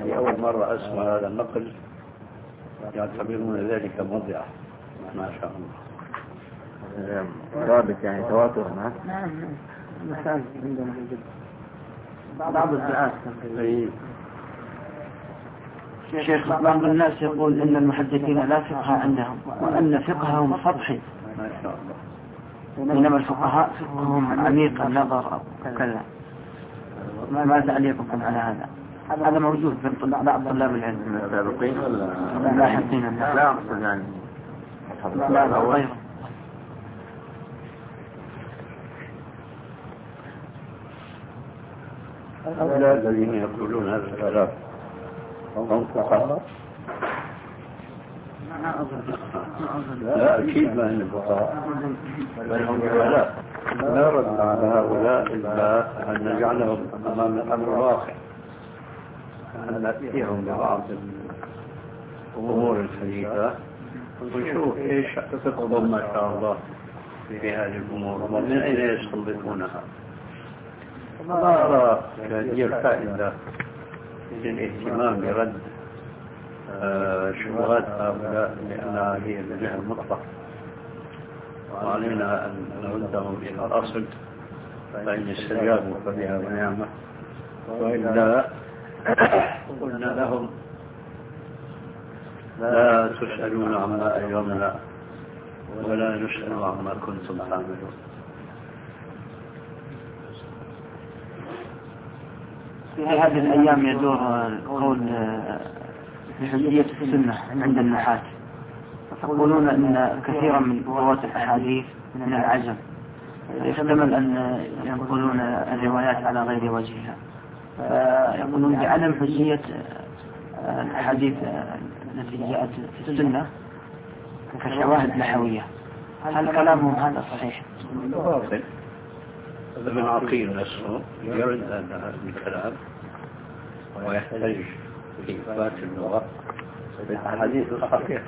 لأول مرة أسمع هذا النقل يعتبرون ذلك موضعة. ما شاء الله. رابط يعني تواتر. نعم المساجد عندنا في جدة بعض الدعاة. شيخ بعض الناس يقول إن المحدثين لا فقه عندهم وأن فقههم سطحي. ما شاء الله. بينما الفقهاء فقههم عميق النظر أو كذا. ما تعليقكم على هذا؟ هذا موجود في بعض طلاب العلم. السابقين ولا لاحقين؟ لا أقصد يعني لا غيره. هؤلاء الذين يقولون هذا الكلام هم فقهاء؟ لا أكيد ما هم فقهاء، بل هم جهلاء. لا رد على هؤلاء إلا أن نجعلهم أمام الأمر الواقع، أن نأتيهم ببعض الأمور الحديثة ونشوف إيش فقههم ما شاء الله في هذه الأمور ومن أين يستنبطونها. ما أرى هذه الفائدة للاهتمام برد شبهات هؤلاء لأنها هي الجهة المطلقة، وعلينا أن نردهم إلى الأصل، فإن استجابوا فبها ونعمة، وإلا قلنا لهم لا تسألون عما أجرمنا ولا نسأل عما كنتم تعملون. في هذه الأيام يدور القول بحجية السنة عند النحاة، يقولون أن كثيرا من رواة الأحاديث من العجم، يحتمل أن ينقلون الروايات على غير وجهها، فيقولون بعدم حجية الأحاديث التي جاءت في السنة كشواهد نحوية. هل كلامهم هذا صحيح؟ باطل. هذا من عقيل نفسه يرد هذا الكلام ويحتاج في إثبات اللغة بالأحاديث الصحيحة.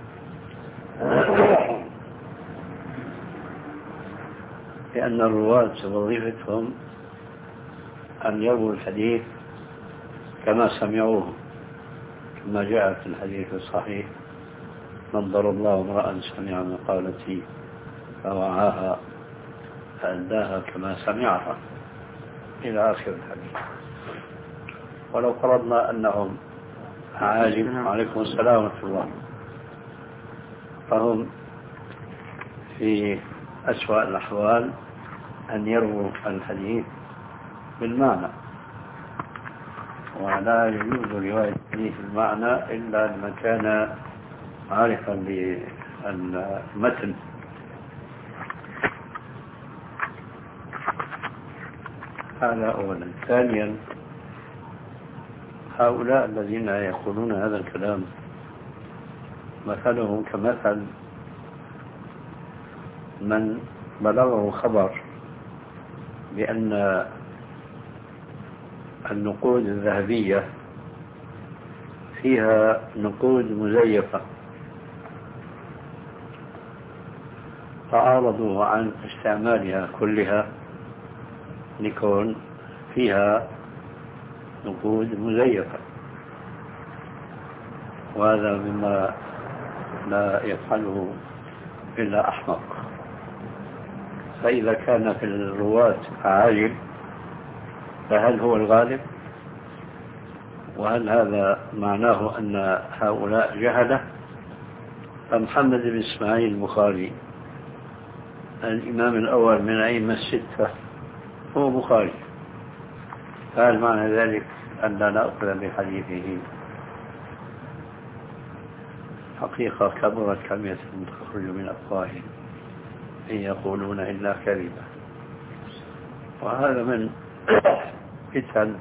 لأن الرواة وظيفتهم أن يرووا الحديث كما سمعوه، كما جاء في الحديث الصحيح: نظر الله امرأ سمع مقالتي فوعاها فأداها كما سمعها، إلى آخر الحديث. ولو فرضنا أنهم عالم، عليكم السلام ورحمة الله، فهم في أسوأ الأحوال أن يروا الحديث بالمعنى، ولا يجوز رواية الحديث بالمعنى إلا لمن كان عارفا بالمتن. هذا أولا. ثانيا، هؤلاء الذين يقولون هذا الكلام مثلهم كمثل من بلغه خبر بأن النقود الذهبية فيها نقود مزيفة، فأعرضوا عن استعمالها كلها لكون فيها نقود مزيفة، وهذا مما لا يفعله إلا أحمق. فإذا كان في الرواة عالم فهل هو الغالب؟ وهل هذا معناه أن هؤلاء جهلة؟ فمحمد بن إسماعيل البخاري الإمام الأول من أئمة الستة هو بخاري، فهل معنى ذلك أن لا نأخذ بحديثه؟ حقيقة كبرت كلمة تخرج من أفواههم إن يقولون إلا كذبا. وهذا من فتن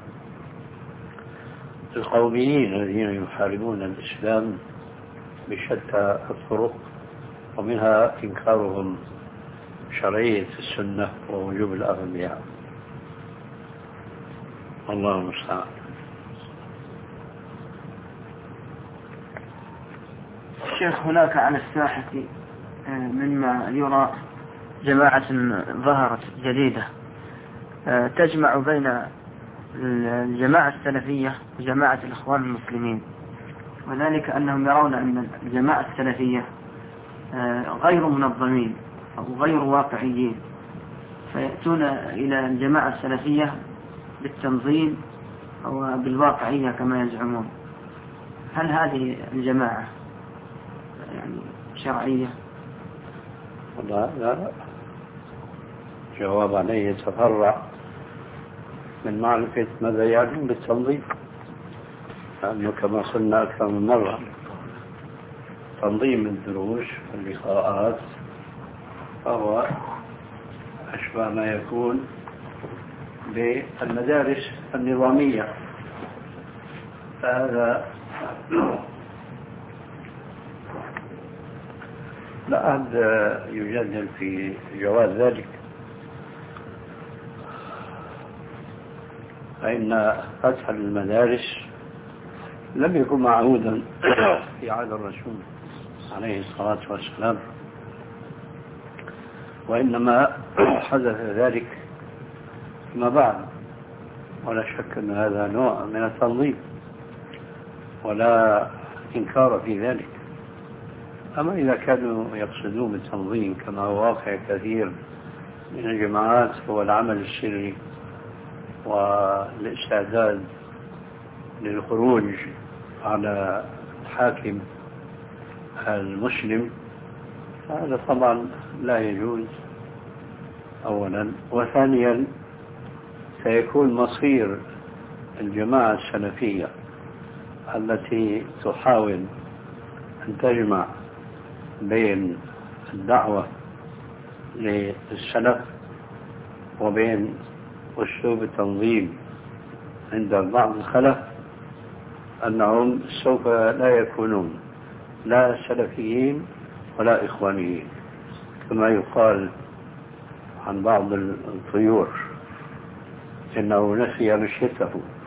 القوميين الذين يحاربون الإسلام بشتى الطرق، ومنها إنكارهم شرعية السنة ووجوب الأخذ بها. الله المستعان. شيخ، هناك على الساحة مما يرى جماعة ظهرت جديدة تجمع بين الجماعة السلفية وجماعة الإخوان المسلمين، وذلك أنهم يرون أن الجماعة السلفية غير منظمين أو غير واقعيين، فيأتون إلى الجماعة السلفية بالتنظيم أو بالواقعية كما يزعمون. هل هذه الجماعة يعني شرعية؟ لا، جواب عليه يتفرع من معرفة ماذا يعني بالتنظيم، لأنه كما قلنا أكثر من مرة تنظيم الدروس واللقاءات فهو أشبه ما يكون بالمدارس النظامية، فهذا لا أحد يجادل في جواز ذلك، فإن فتح المدارس لم يكن معهودا في عهد الرسول عليه الصلاة والسلام، وإنما حدث ذلك فيما بعد، ولا شك أن هذا نوع من التنظيم ولا إنكار في ذلك. أما إذا كانوا يقصدون بالتنظيم كما هو واقع كثير من الجماعات هو العمل السري والاستعداد للخروج على الحاكم المسلم، هذا طبعا لا يجوز أولا، وثانيا سيكون مصير الجماعة السلفية التي تحاول أن تجمع بين الدعوة للسلف وبين أسلوب التنظيم عند بعض الخلف، أنهم سوف لا يكونون لا سلفيين ولا إخوانيين، كما يقال عن بعض الطيور إنه نسي رشته.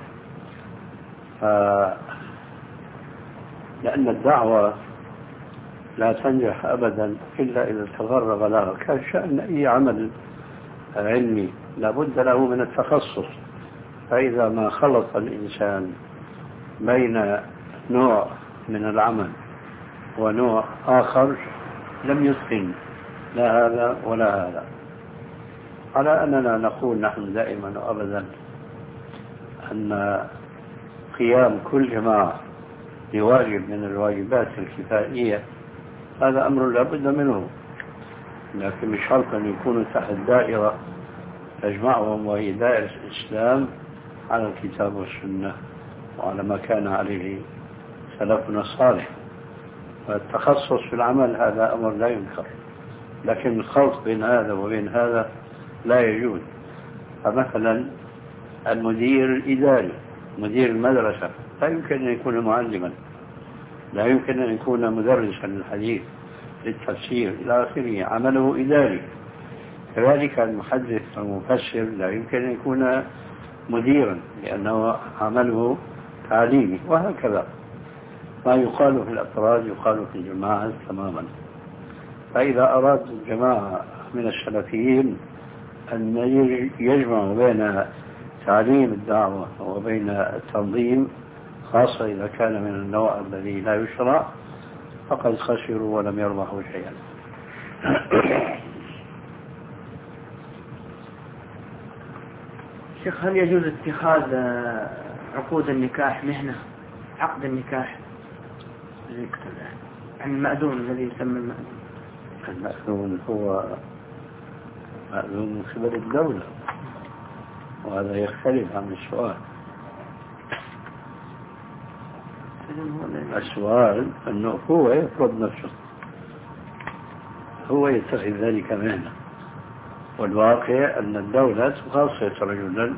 لأن الدعوة لا تنجح أبدا إلا إذا تفرغ لها، كشأن أي عمل علمي لابد له من التخصص، فإذا ما خلط الإنسان بين نوع من العمل ونوع آخر لم يتقن لا هذا ولا هذا. على أننا نقول نحن دائما وأبدا أن قيام كل جماعة بواجب من الواجبات الكفائية هذا أمر لا بد منه، لكن مش شرط أن يكونوا تحت دائرة تجمعهم وهي دائرة الإسلام على الكتاب والسنة وعلى ما كان عليه سلفنا الصالح. فالتخصص في العمل هذا أمر لا ينكر، لكن الخلط بين هذا وبين هذا لا يجوز. فمثلا المدير الإداري مدير المدرسة لا يمكن أن يكون معلما، لا يمكن أن يكون مدرسا للحديث للتفسير إلى آخره، عمله إداري. كذلك المحدث والمفسر لا يمكن أن يكون مديرا لأنه عمله تعليمي، وهكذا ما يقال في الأفراد يقال في الجماعة تماما. فإذا أراد الجماعة من السلفيين أن يجمعوا بين تعليم الدعوة وبين التنظيم، خاصة إذا كان من النوع الذي لا يشرع، فقد خسروا ولم يربحوا شيئا. شيخ، هل يجوز اتخاذ عقود النكاح مهنة، عقد النكاح عن المأذون الذي يسمى المأذون؟ المأذون هو مأذون من قبل الدولة، وهذا يختلف عن السؤال. السؤال أنه هو يفرض نفسه، هو يتخذ ذلك مهنة، والواقع أن الدولة تخصص رجلا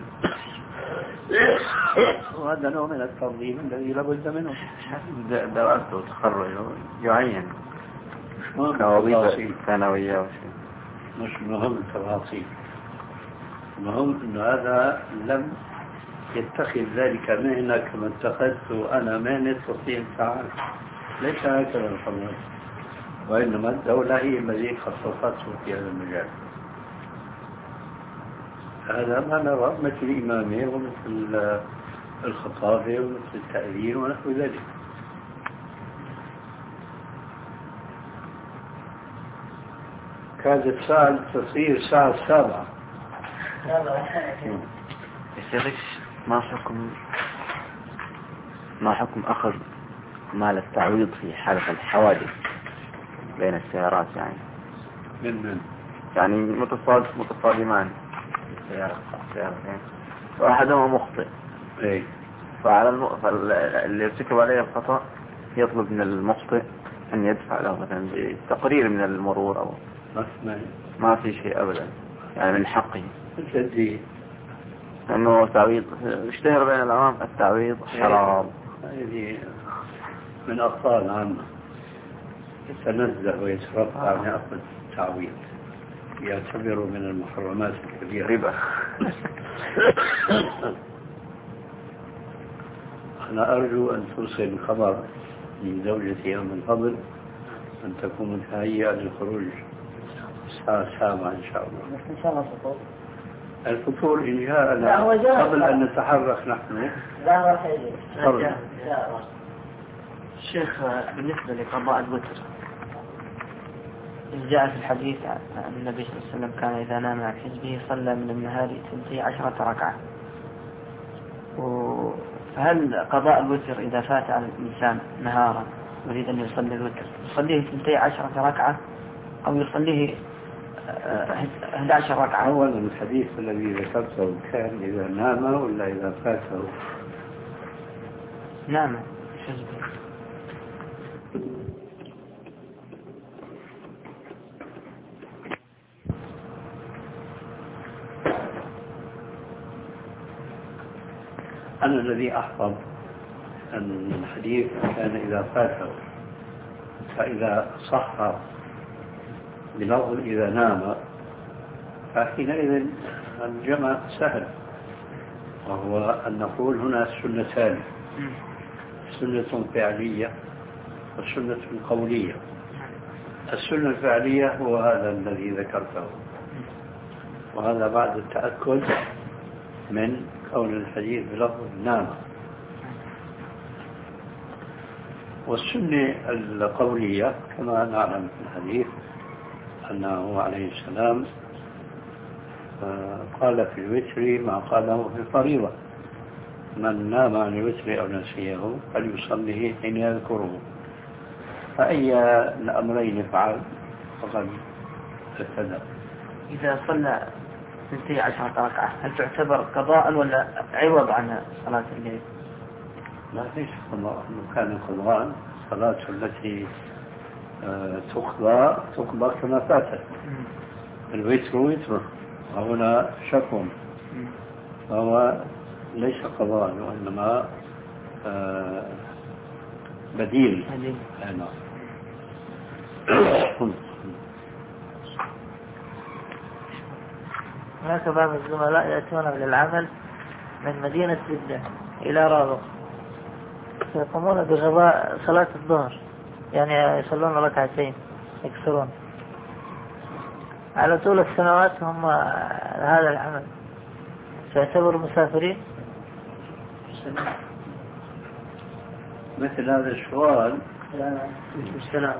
وهذا نوع من التنظيم الذي لابد منه. دراسته وتخرجه يعين كوظيفة ثانوية، مش مهم التفاصيل، المهم أن هذا لم يتخذ ذلك مهنة كما اتخذت أنا مهنة تصميم فعال، ليس هكذا القانون، وإنما الدولة هي التي خصصته في هذا المجال. هذا ما نرى مثل الإمامة ومثل الخطابة ومثل التأذين ونحو ذلك. كانت الساعة تصير الساعة 7. الشيخ ما حكم أخذ مال التعويض في حالة الحوادث بين السيارات يعني؟ من يعني متصادمان سيارتين وأحدهما مخطئ. إيه. فاللي يرتكب عليه الخطأ يطلب من المخطئ أن يدفع له مثلا تقرير من المرور أو ما في شيء أبدا يعني من حقه. لأنه تعويض اشتهر بين العوام التعويض حرام. هذه من أخطاء العامة يتنزه ويترفع عن أخذ التعويض، يعتبر من المحرمات الكبيرة ربا. أنا أرجو أن توصل خبر من زوجتي أم الفضل أن تكون متهيئة للخروج الساعة 7 إن شاء الله. إن شاء الله فطور. الفطور إن جاء قبل أن نتحرك نحن. لا راح يجي. الشيخ بالنسبة لقضاء الوتر جاء في الحديث أن النبي صلى الله عليه وسلم كان إذا نام عن حزبه صلى من النهار 12 ركعة. فهل قضاء الوتر إذا فات على الإنسان نهارا يريد أن يصلي الوتر يصليه 12 ركعة أو يصليه 11 ركعة؟ أولا الحديث الذي ذكرته كان إذا نام ولا إذا فاته؟ نعم. أنا الذي أحفظ أن الحديث كان إذا فاته، فإذا صح بلفظ إذا نام فحينئذ الجمع سهل، وهو أن نقول هنا سنتان، سنة فعلية وسنة قولية. السنة الفعلية هو هذا الذي ذكرته، وهذا بعد التأكد من كون الحديث بلفظ نام. والسنة القولية كما نعلم في الحديث أنه عليه السلام قال في الوتر ما قاله في الفريضة: من نام عن الوتر أو نسيه فليصليه حين يذكره. فأي الأمرين فعل فقد ابتدأ. إذا صلى 12 ركعة هل تعتبر قضاء ولا عوض عن صلاة الليل؟ لا ليس قضاء، كان قضاء الصلاة التي تقضى كما فاتت. الوتر وتر وهنا شك، فهو ليس قضاء وإنما بديل. هناك بعض الزملاء يأتون للعمل من مدينة جدة إلى رابغ، فيقومون بغضاء صلاة الظهر، يعني يصلون ركعتين يكسرون على طول السنوات هم هذا العمل، فيعتبروا مسافرين. مثل هذا السؤال السلام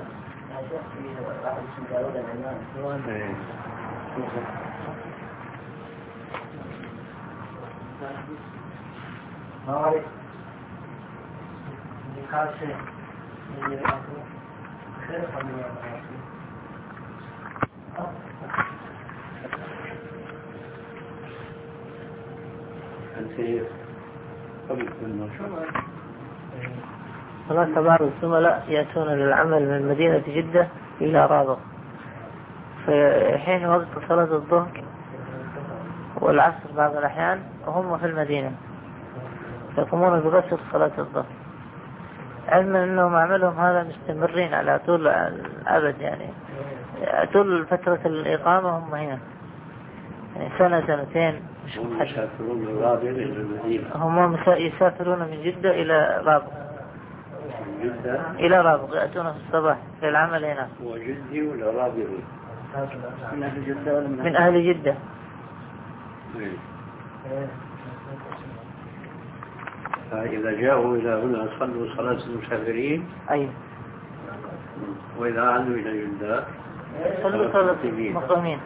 هناك بعض الزملاء يأتون للعمل من مدينة جدة إلى رابغ، في حين وقت صلاة الظهر والعصر بعض الأحيان وهم في المدينة، يقومون بغسل صلاة الظهر، علما أنهم عملهم هذا مستمرين على طول الأبد، يعني طول فترة الإقامة هم هنا، يعني سنة سنتين. هم يسافرون من جدة إلى رابغ، إلى رابغ يأتون في الصباح في العمل هنا. وجدي ولا رابغي؟ من أهل جدة. فإذا جاءوا إلى هنا صلوا صلاة المسافرين. أي. وإذا عادوا إلى جدة صلوا صلاة المقيمين.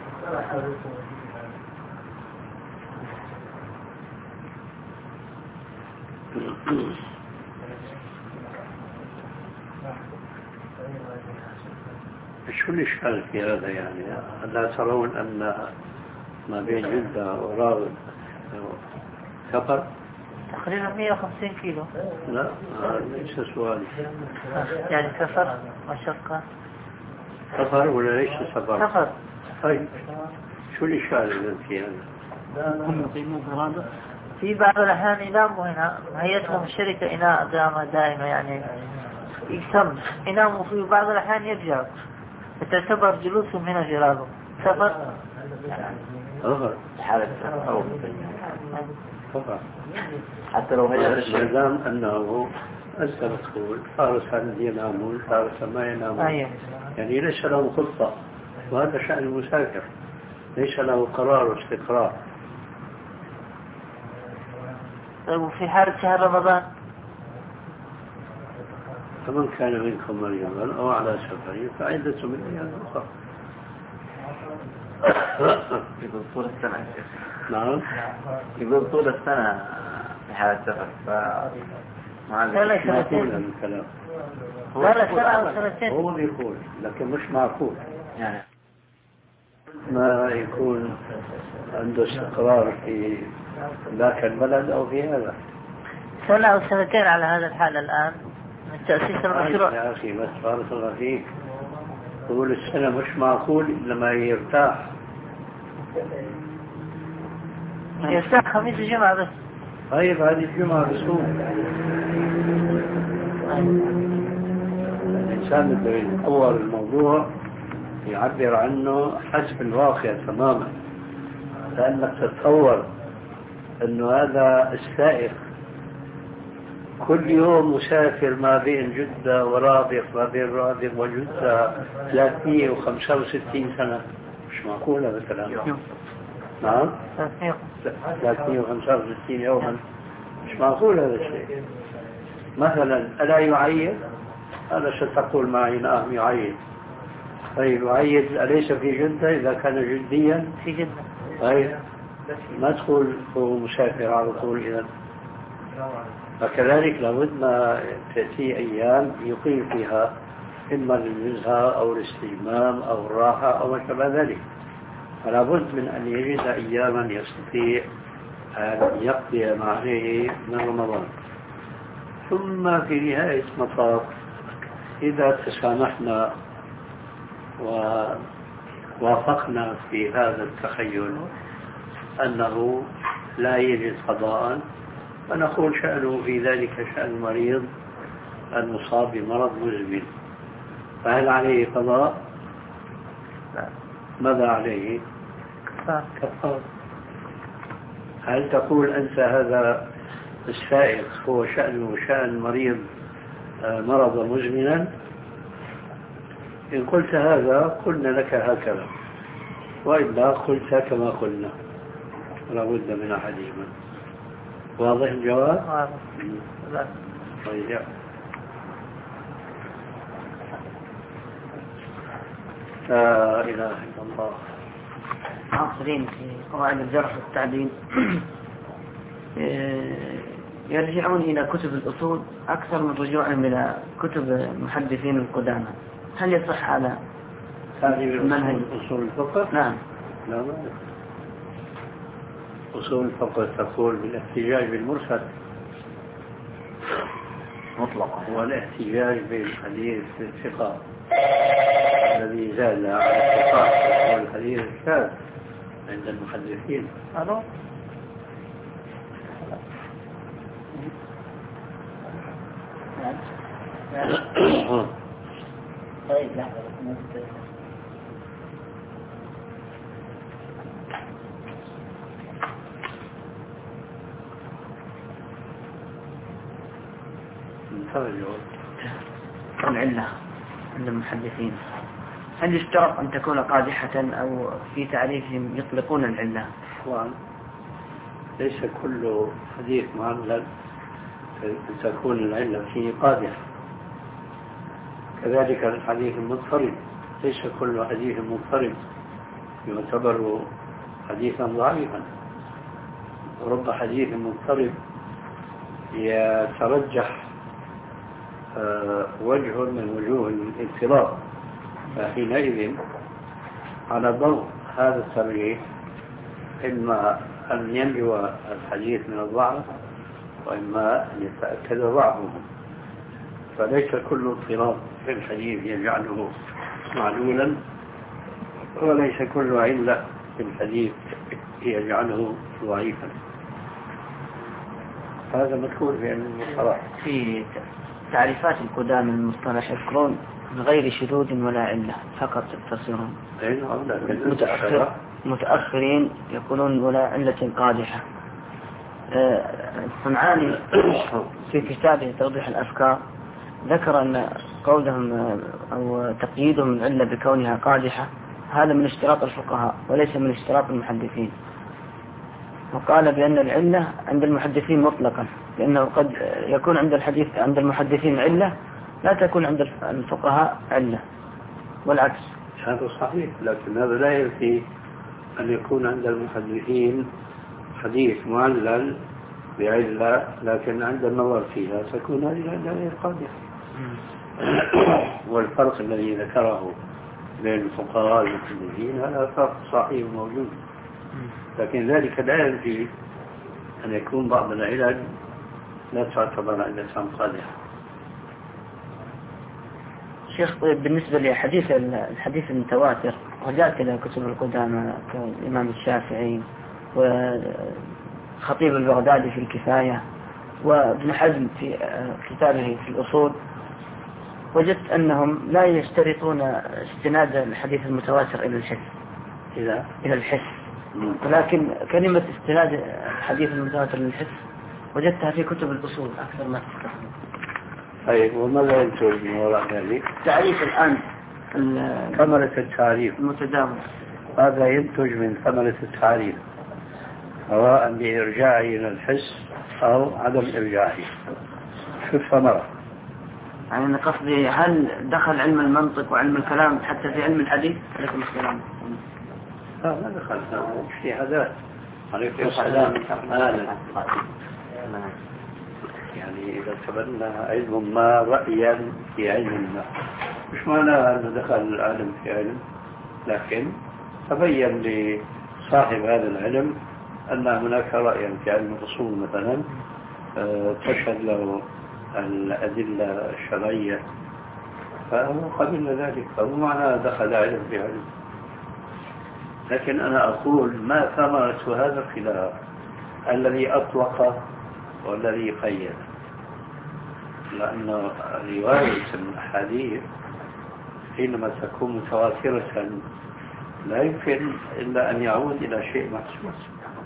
شو الإشكال في هذا يعني؟ ألا ترون أن ما بين جدة وراغب سفر؟ تقريبا 150 كيلو. لا ليس سؤالي. يعني سفر مشقة. سفر ولا ليس سفر؟ سفر. طيب شو الإشكال الذي في هذا؟ هم يقيمون فرادة. في بعض الأحيان يناموا هنا، هيئتهم الشركة إناء دائما يعني يتم يناموا فيه، بعض الأحيان يرجعوا، فتعتبر جلوسهم هنا جلالهم سفر. حالة سفر حتى لو هي ما دام أنه أنت مدخول فارس الذي ينامون فارس ما ينامون. يعني ليس له خطة، وهذا شأن المسافر، ليس له قرار واستقرار. طيب وفي حالة شهر رمضان؟ فمن كان منكم مريضا أو على سفر فعدة من أيام أخرى. يقول طول السنة. نعم يقول طول السنة في حالة سفر. لا سنتين الكلام. لا سنة أو سنتين. هو بيقول لكن مش معقول يعني ما يكون عنده استقرار في ذاك البلد أو في هذا. سنة أو سنتين على هذا الحال الآن من تأسيس المشروع. يا أخي بس بارك الله فيك، طول السنة مش معقول إلا ما يرتاح. يرتاح خميس وجمعة بس. طيب هذه الجمعة بسوم الإنسان بده يتطور الموضوع يعبر عنه حسب الواقع تماما، لأنك تتصور أنه هذا السائق كل يوم مسافر ما بين جدة ورابغ، ما بين رابغ وجدة 365 سنة. مش معقول هذا الكلام. نعم 365 يوما، مش معقول هذا الشيء. مثلا ألا يعيد؟ هذا ستقول معي نعم يعيد. طيب يعيد أليس في جدة إذا كان جديا؟ في جدة. طيب ما تقول هو مسافر على طول إذا. فكذلك لابد ما تأتي أيام يقيم فيها إما للنزهة أو الاستجمام أو الراحة أو ما شابه ذلك. فلا بد من أن يجد أياما يستطيع أن يقضي ما عليه من رمضان. ثم في نهاية المطاف إذا تسامحنا ووافقنا في هذا التخيل أنه لا يجد قضاء، فنقول شأنه في ذلك شأن المريض المصاب بمرض مزمن. فهل عليه قضاء؟ لا. ماذا عليه؟ كفار. هل تقول أنت هذا السائق هو شأنه شأن مريض مرض مزمنا؟ إن قلت هذا قلنا لك هكذا، وإلا قلت كما قلنا، لا بد من أحدهما. واضح الجواب؟ واضح. طيب لا إله إلا الله. عاصرين في قواعد الجرح والتعديل يرجعون إلى كتب الأصول أكثر من رجوعهم إلى كتب المحدثين القدامى. هل يصح على هذه أصول الفقه؟ نعم. لا أصول الفقه تقول بالاحتجاج بالمرسل مطلقا، والاحتجاج بالحديث الثقة الذي زال على الثقة هو الحديث الشاذ عند المحدثين. طيب لا العلة عند المحدثين هل يشترط أن تكون قادحة أو في تعريفهم يطلقون العلة؟ ليس كل حديث معلل تكون العلة فيه قادحة. كذلك الحديث المضطرب ليس كل حديث مضطرب يعتبر حديثا ضعيفا. رب حديث مضطرب يترجح وجه من وجوه الاضطراب، فحينئذ على ضوء هذا الترجيح إما أن ينجو الحديث من الضعف وإما أن يتأكد ضعفه. فليس كل اضطراب في الحديث يجعله معلولا، وليس كل علة في الحديث يجعله ضعيفا. هذا مذكور في علم المصطلح. في تعريفات القدامى من المصطلح يذكرون من غير شذوذ ولا علة فقط يقتصرون. متأخرين يقولون ولا علة قادحة. الصنعاني في كتابه توضيح الأفكار ذكر أن قولهم أو تقييدهم العلة بكونها قادحة هذا من اشتراط الفقهاء وليس من اشتراط المحدثين، وقال بأن العلة عند المحدثين مطلقا، لأنه قد يكون عند المحدثين علة لا تكون عند الفقهاء علة والعكس. هذا صحيح، لكن هذا لا ينفي أن يكون عند المحدثين حديث معلل بعلة، لكن عند النظر فيها تكون هذه العلة غير قادحة. والفرق الذي ذكره بين الفقهاء والمحدثين هذا فرق صحيح موجود، لكن ذلك لا ينفي أن يكون بعض العلل لا تعتبر علة قادحة. شيخ، طيب بالنسبة الحديث المتواتر رجعت إلى كتب القدامى كالإمام الشافعي وخطيب البغدادي في الكفاية وابن حزم في كتابه في الأصول، وجدت أنهم لا يشترطون استناد الحديث المتواتر إلى الحس إلى الحس، ولكن كلمة استناد الحديث المتواتر للحس وجدتها في كتب الأصول أكثر ما تستخدم. طيب، وماذا ينتج من وراء ذلك؟ تعريف الآن ثمرة التعريف المتداول، هذا ينتج من ثمرة التعريف سواء بإرجاعه إلى الحس أو عدم إرجاعه. شو الثمرة؟ يعني أنا قصدي هل دخل علم المنطق وعلم الكلام حتى في علم الحديث؟ عليكم السلام. لا، ما دخل، هذا اجتهادات. عليكم السلام. يعني إذا اعتبرنا علم ما رأيا في علم ما، مش معنى أنه دخل العالم في علم، لكن تبين لصاحب هذا العلم أن هناك رأيا في علم الأصول مثلا تشهد له الأدلة الشرعية، فهو قبل ذلك، فهو معنى دخل علم في علم. لكن أنا أقول ما ثمرة هذا الخلاف الذي أطلق والذي قيد، لأن رواية الأحاديث حينما تكون متواترة لا يمكن إلا أن يعود إلى شيء محسوس،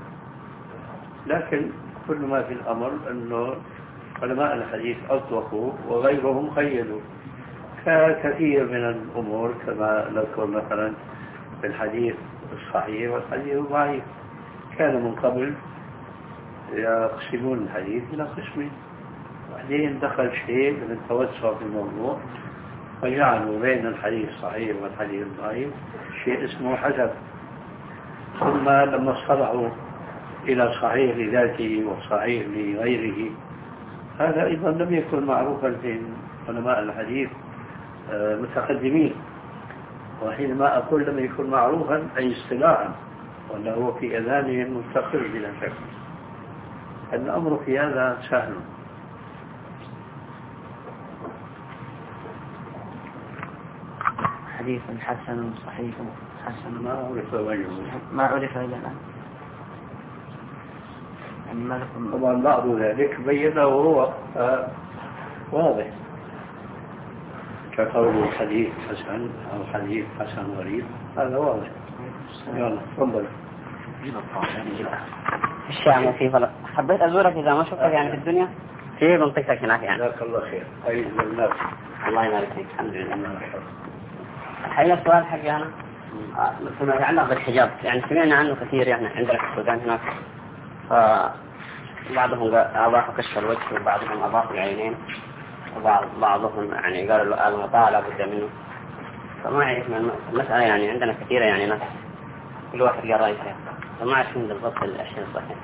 لكن كل ما في الأمر أنه علماء الحديث أطلقوا وغيرهم قيدوا كثير من الأمور، كما نذكر مثلا في الحديث الصحيح والحديث الضعيف. كان من قبل يقسمون الحديث إلى قسمين، بعدين دخل شيء من التوسع في الموضوع فجعلوا بين الحديث الصحيح والحديث الضعيف شيء اسمه حسن. ثم لما اصطلحوا إلى صحيح لذاته وصحيح لغيره، هذا أيضا لم يكن معروفا في علماء الحديث متقدمين. وحينما أقول لم يكن معروفا أي اصطلاحا، وأنه هو في أذانهم مستقر بلا شك. الأمر في هذا سهل. حديث حسن صحيح حسن ما عرف وجهه، ما عرف إلى الآن. يعني ما لكم طبعا بعض ذلك بينه هو واضح، كقول حديث حسن أو حديث حسن غريب، هذا واضح. يلا تفضل. الشام وفي فلق. حبيت أزورك إذا ما شفتك يعني في الدنيا في منطقتك هناك يعني. جزاك الله خير. أي الناس. الله يبارك فيك. الحمد لله. الحقيقة السؤال حقي أنا فيما يتعلق بالحجاب، يعني سمعنا عنه كثير يعني عندنا في السودان هناك فبعضهم أضافوا كشف الوجه وبعضهم أضافوا العينين وبعضهم يعني قالوا الغطاء لا بد منه. فما أعرف المسألة يعني عندنا كثيرة يعني ناس كل واحد قال رأيه فما أعرف من بالضبط الأشياء الصحيحة.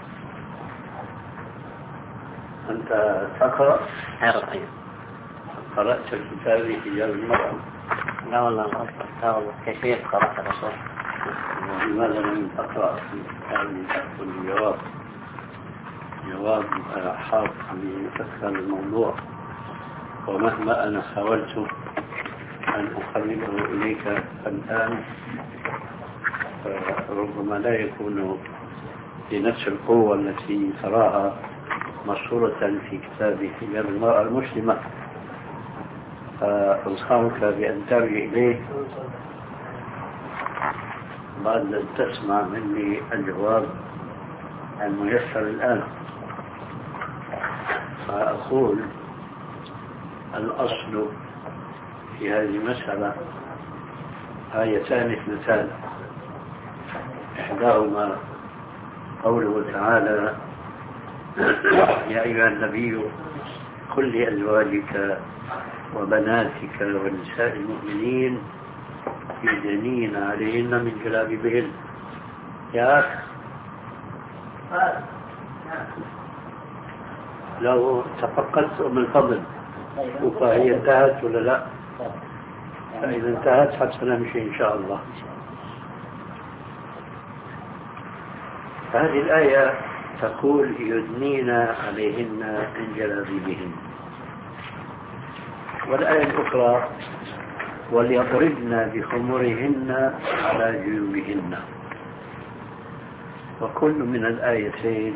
أنت تقرأ؟ أيوة. قرأت الكتاب في حجاب المرأة؟ لا والله كيفية قراءة الرسول. لماذا لم تقرأ في الكتاب تأخذ جواب حاط بمفسر الموضوع؟ ومهما أنا حاولت أن أخرجه إليك الآن ربما لا يكون بنفس القوة التي تراها مشهورة في كتاب حجاب المرأة المسلمة. فأنصحك بأن ترجع إليه بعد أن تسمع مني الجواب الميسر الآن. فأقول الأصل في هذه المسألة آيتان اثنتان، إحداهما قوله تعالى: يا أيها النبي قل لأزواجك وبناتك ونساء المؤمنين يدنين عليهن من جلابيبهن. يا أخي لو تفقدت من فضل فهي انتهت ولا لا؟ فإذا انتهت حتى نمشي إن شاء الله. هذه الآية تقول يدنين عليهن من جلابيبهن، والآية الأخرى وليضربن بخمرهن على جيوبهن. وكل من الآيتين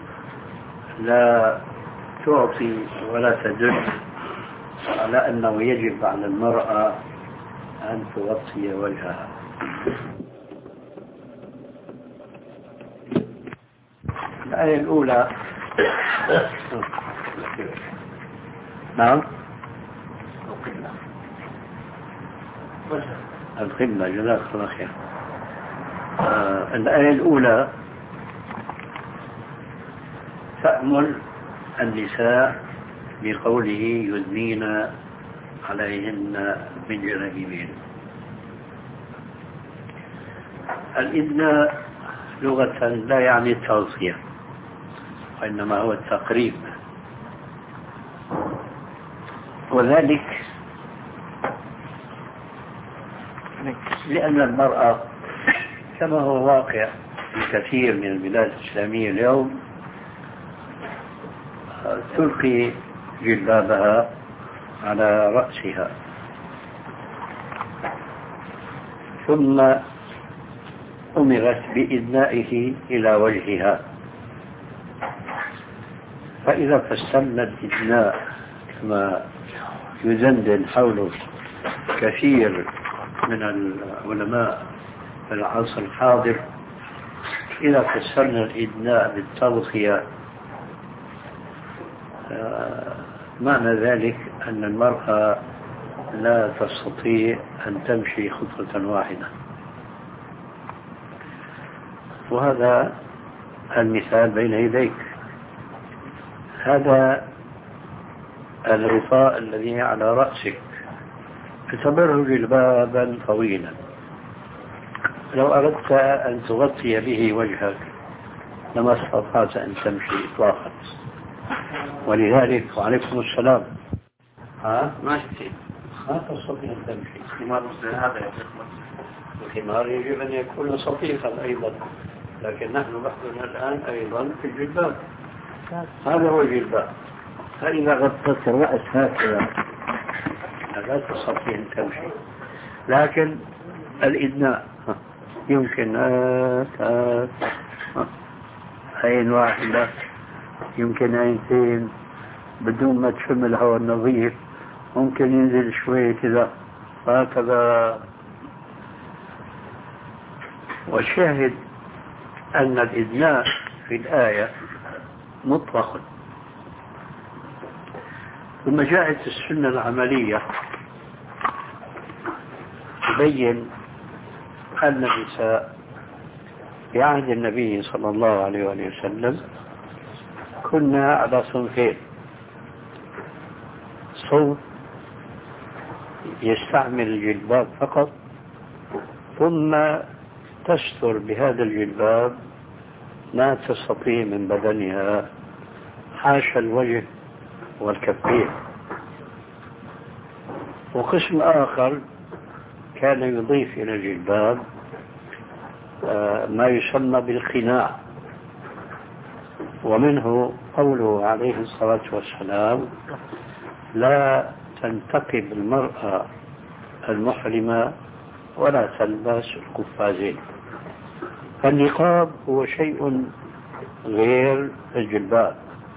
لا تعطي ولا تدل على أنه يجب على المرأة أن تغطي وجهها. الآية الأولى نعم القبلة جزاك الله خير. الآية الأولى تأمل النساء بقوله يدنين عليهن من جلابيبهن. الإدناء لغة لا يعني التغطية، وإنما هو التقريب، وذلك لأن المرأة كما هو واقع في كثير من البلاد الإسلامية اليوم تلقي جلبابها على رأسها ثم أمرت بإدنائه إلى وجهها. فإذا فسرنا الإدناء كما يدندن حوله كثير من العلماء في العصر الحاضر، إذا فسرنا الإدناء بالتضحية معنى ذلك أن المرأة لا تستطيع أن تمشي خطوة واحدة. وهذا المثال بين يديك، هذا الغطاء الذي على رأسك اعتبره جلبابا طويلا، لو أردت أن تغطي به وجهك لما استطعت أن تمشي إطلاقا. ولذلك وعليكم السلام ما شفت ما تستطيع أن تمشي. الخمار يجب أن يكون صفيقا أيضا، لكن نحن بحثنا الآن أيضا في الجلباب، هذا هو الجلباب. فإذا غطت الرأس هكذا لا تستطيع أن تمشي. لكن الإدناء يمكن عين واحدة، يمكن عينتين بدون ما تشم الهواء النظيف، ممكن ينزل شوي كذا هكذا. والشاهد أن الإدناء في الآية مطلق. ثم جاءت السنة العملية تبين أن النساء في عهد النبي صلى الله عليه وسلم كنا على صنفين: صنف يستعمل الجلباب فقط ثم تستر بهذا الجلباب ما تستطيع من بدنها حاشا الوجه والكفين، وقسم آخر كان يضيف إلى الجلباب ما يسمى بالقناع، ومنه قوله عليه الصلاة والسلام: لا تنتقب المرأة المحرمة ولا تلبس القفازين. فالنقاب هو شيء غير الجلباب،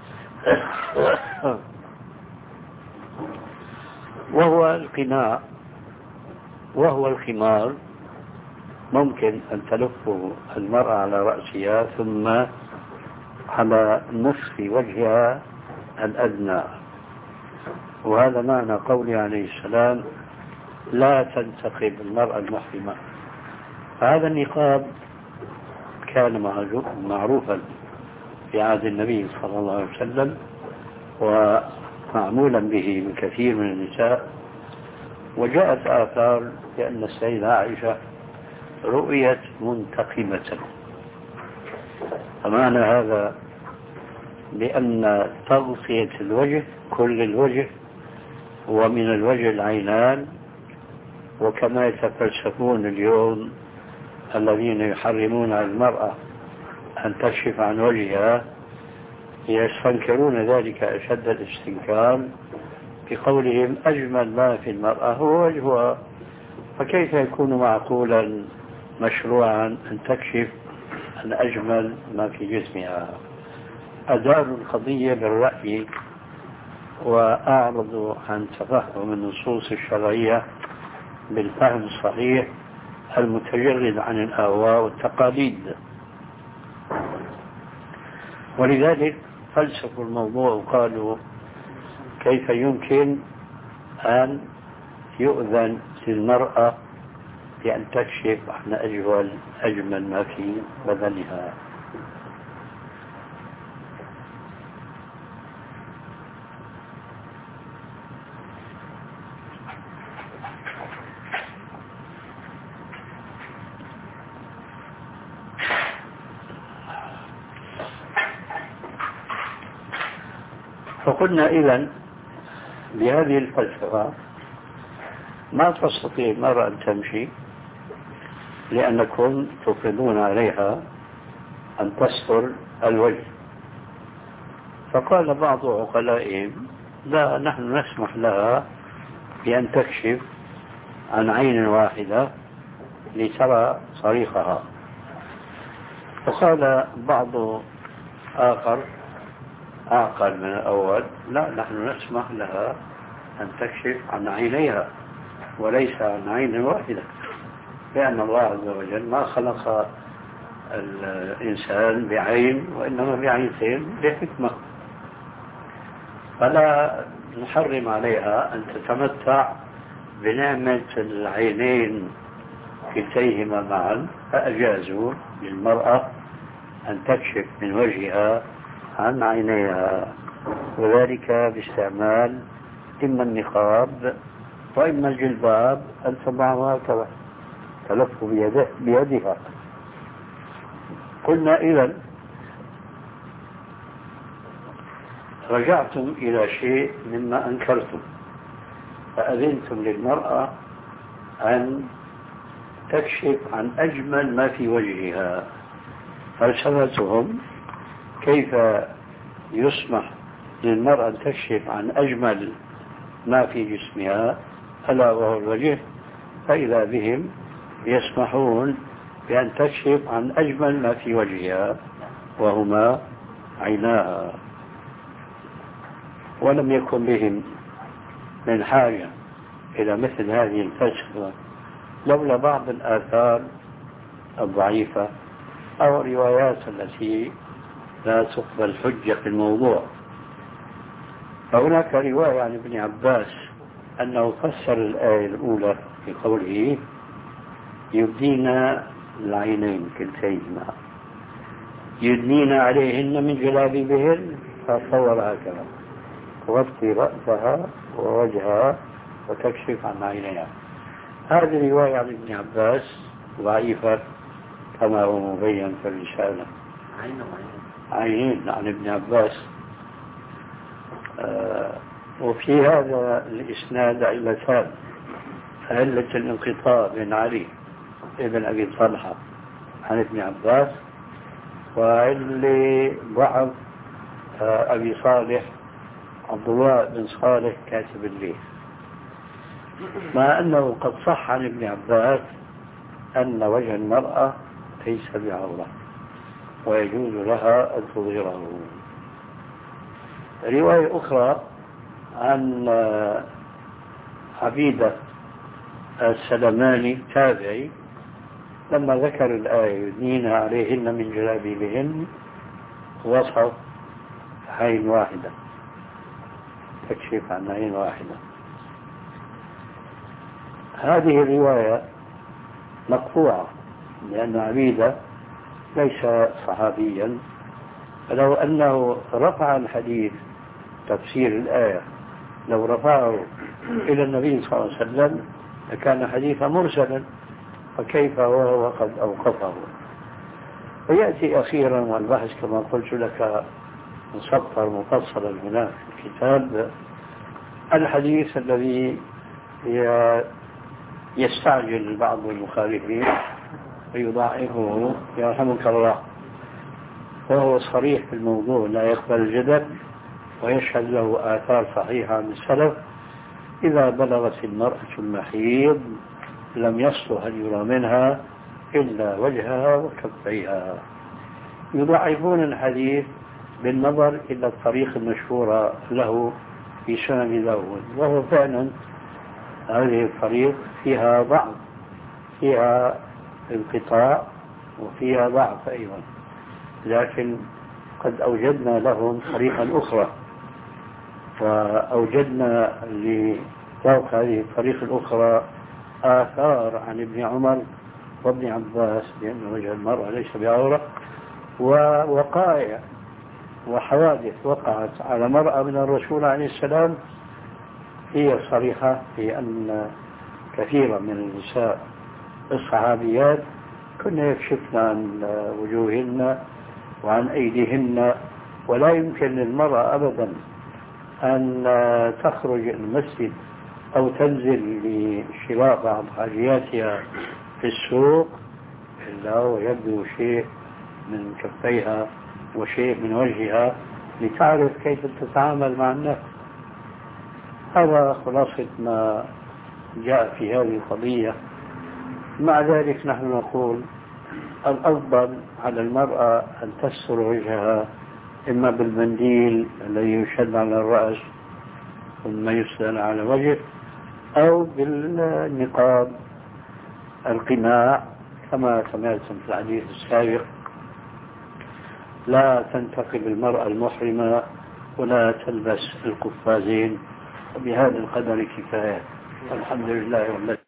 وهو القناع وهو الخمار، ممكن أن تلفه المرأة على رأسها ثم على نصف وجهها الأدنى، وهذا معنى قوله عليه السلام: لا تنتقب المرأة المحرمة. فهذا النقاب كان معروفا في عهد النبي صلى الله عليه وسلم ومعمولا به من كثير من النساء، وجاءت آثار بأن السيدة عائشة رؤيت منتقبة. فمعنى هذا بأن تغطية الوجه كل الوجه ومن الوجه العينان، وكما يتفلسفون اليوم الذين يحرمون على المرأة أن تكشف عن وجهها يستنكرون ذلك أشد الاستنكار بقولهم أجمل ما في المرأة هو وجهها، فكيف يكون معقولا مشروعا أن تكشف عن أجمل ما في جسمها؟ أداروا القضية بالرأي وأعرضوا عن تفهم النصوص الشرعية بالفهم الصحيح المتجرد عن الأهواء والتقاليد. ولذلك فلسفوا الموضوع وقالوا: كيف يمكن أن يؤذن للمرأة بأن تكشف عن أجمل ما في بدنها؟ فقلنا إذن بهذه الفلسفة ما تستطيع المرأة أن تمشي لأنكم تفرضون عليها أن تستر الوجه. فقال بعض عقلائهم: لا، نحن نسمح لها بأن تكشف عن عين واحدة لترى صريخها. وقال بعض آخر أعقل من الأول: لا، نحن نسمح لها أن تكشف عن عينيها وليس عن عين واحدة، لأن الله عز وجل ما خلق الإنسان بعين وإنما بعينتين لحكمة، فلا نحرم عليها أن تتمتع بنعمة العينين كلتيهما معا، فأجازوا للمرأة أن تكشف من وجهها عن عينيها، وذلك باستعمال إما النقاب وإما الجلباب أن تضعها هكذا تلف بيدها. قلنا إذن رجعتم إلى شيء مما أنكرتم، فأذنتم للمرأة أن تكشف عن أجمل ما في وجهها. فلسفتهم: كيف يسمح للمرأة أن تكشف عن أجمل ما في جسمها ألا وهو الوجه؟ فإذا بهم يسمحون بأن تكشف عن أجمل ما في وجهها وهما عيناها، ولم يكن بهم من حاجة إلى مثل هذه الفلسفة لولا بعض الآثار الضعيفة أو الروايات التي لا تقبل حجة في الموضوع. فهناك رواية عن ابن عباس أنه فسر الآية الأولى في قوله: يبدين العينين كلتيهما، يدنين عليهن من جلابيبهن، فصور هكذا تغطي رأسها ووجهها وتكشف عن عينيها. هذه رواية عن ابن عباس ضعيفة كما هو مبين في الرسالة. عينين عن ابن عباس. وفي هذا الإسناد علتان: علة الانقطاع بين علي ابن أبي طلحة عن ابن عباس، وعلة ضعف أبي صالح عبد الله بن صالح كاتب الليل، مع أنه قد صح عن ابن عباس أن وجه المرأة ليس بعورة ويجوز لها أن تظهره. رواية أخرى عن عبيدة السلماني تابعي لما ذكر الآية يدنين عليهن من جلابيبهن وصف عين واحدة، تكشف عن عين واحدة. هذه الرواية مقطوعة لأن عبيدة ليس صحابيا، فلو أنه رفع الحديث تفسير الآية لو رفعه إلى النبي صلى الله عليه وسلم لكان حديثا مرسلا، فكيف وهو قد أوقفه؟ ويأتي أخيرا، والبحث كما قلت لك مسطر مفصلا هنا في الكتاب، الحديث الذي يستعجل بعض المخالفين ويضاعفه يرحمك الله، وهو صريح في الموضوع لا يقبل الجدل، ويشهد له آثار صحيحة من السلف: إذا بلغت المرأة المحيض لم يصلح أن يرى منها إلا وجهها وكفيها. يضعفون الحديث بالنظر إلى الطريق المشهورة له في سنن داود، وهو فعلا هذه الطريق فيها ضعف، فيها انقطاع وفيها ضعف أيضا، لكن قد أوجدنا لهم طريقا أخرى، وأوجدنا لفوق هذه الطريق الأخرى آثار عن ابن عمر وابن عباس بأن وجه المرأة ليس بعورة، ووقائع وحوادث وقعت على مرأة من الرسول عليه السلام هي صريحة في أن كثيرا من النساء الصحابيات كن يكشفن عن وجوههن وعن أيديهن، ولا يمكن للمرأة أبدا أن تخرج المسجد أو تنزل لشراء بعض حاجياتها في السوق إلا ويبدو شيء من كفيها وشيء من وجهها لتعرف كيف تتعامل مع الناس. هذا خلاصة ما جاء في هذه القضية. مع ذلك نحن نقول الأفضل على المرأة أن تستر وجهها إما بالمنديل الذي يشد على الرأس ثم يسدل على وجه، أو بالنقاب القناع كما سمعتم في الحديث السابق: لا تنتقب المرأة المحرمة ولا تلبس القفازين. وبهذا القدر كفاية. الحمد لله والله.